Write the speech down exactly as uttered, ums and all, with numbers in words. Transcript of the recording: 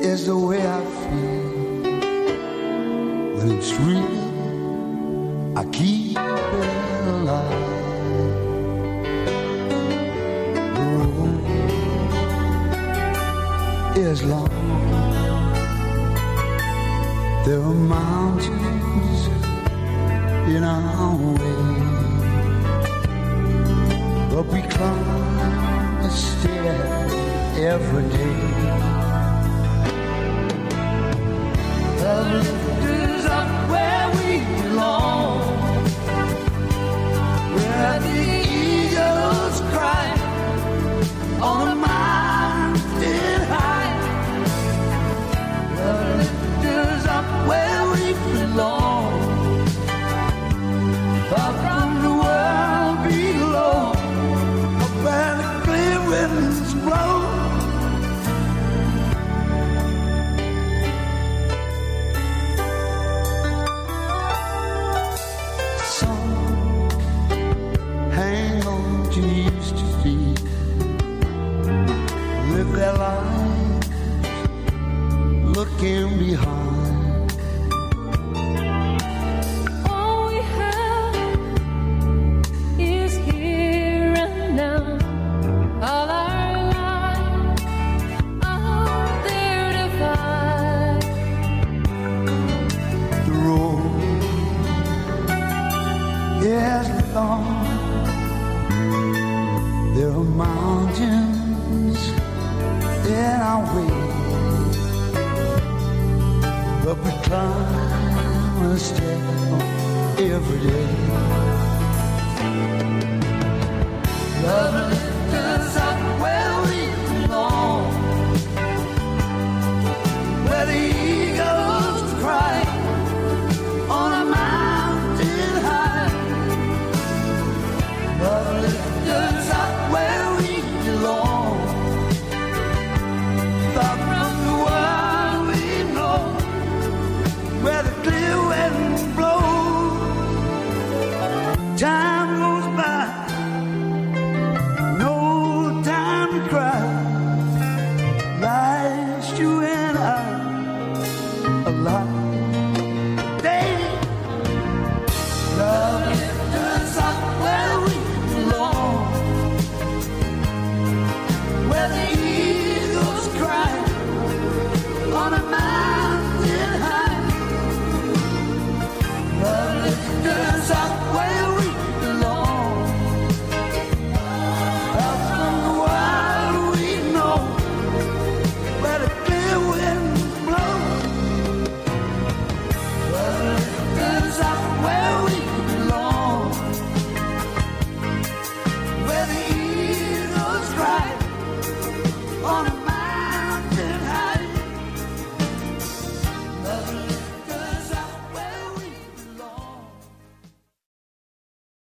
is the way I feel. When it's real, I keep it alive. The road is long. There are mountains in our way, but we climb a stair every day. The lift is up where we belong, where the eagles cry on a mountain high. The lift is up where we belong, far from the world below, where the clear winds blow. Some hang on to used to be, live their lives looking behind. There are mountains in our way, but we climb a step every day. Love lifts us up where we belong, where the eagles cry on a mountain high. Love lifts us up where we belong, far from the world we know, where the clear winds blow. Time goes by, no time to cry. Life's you and I alive.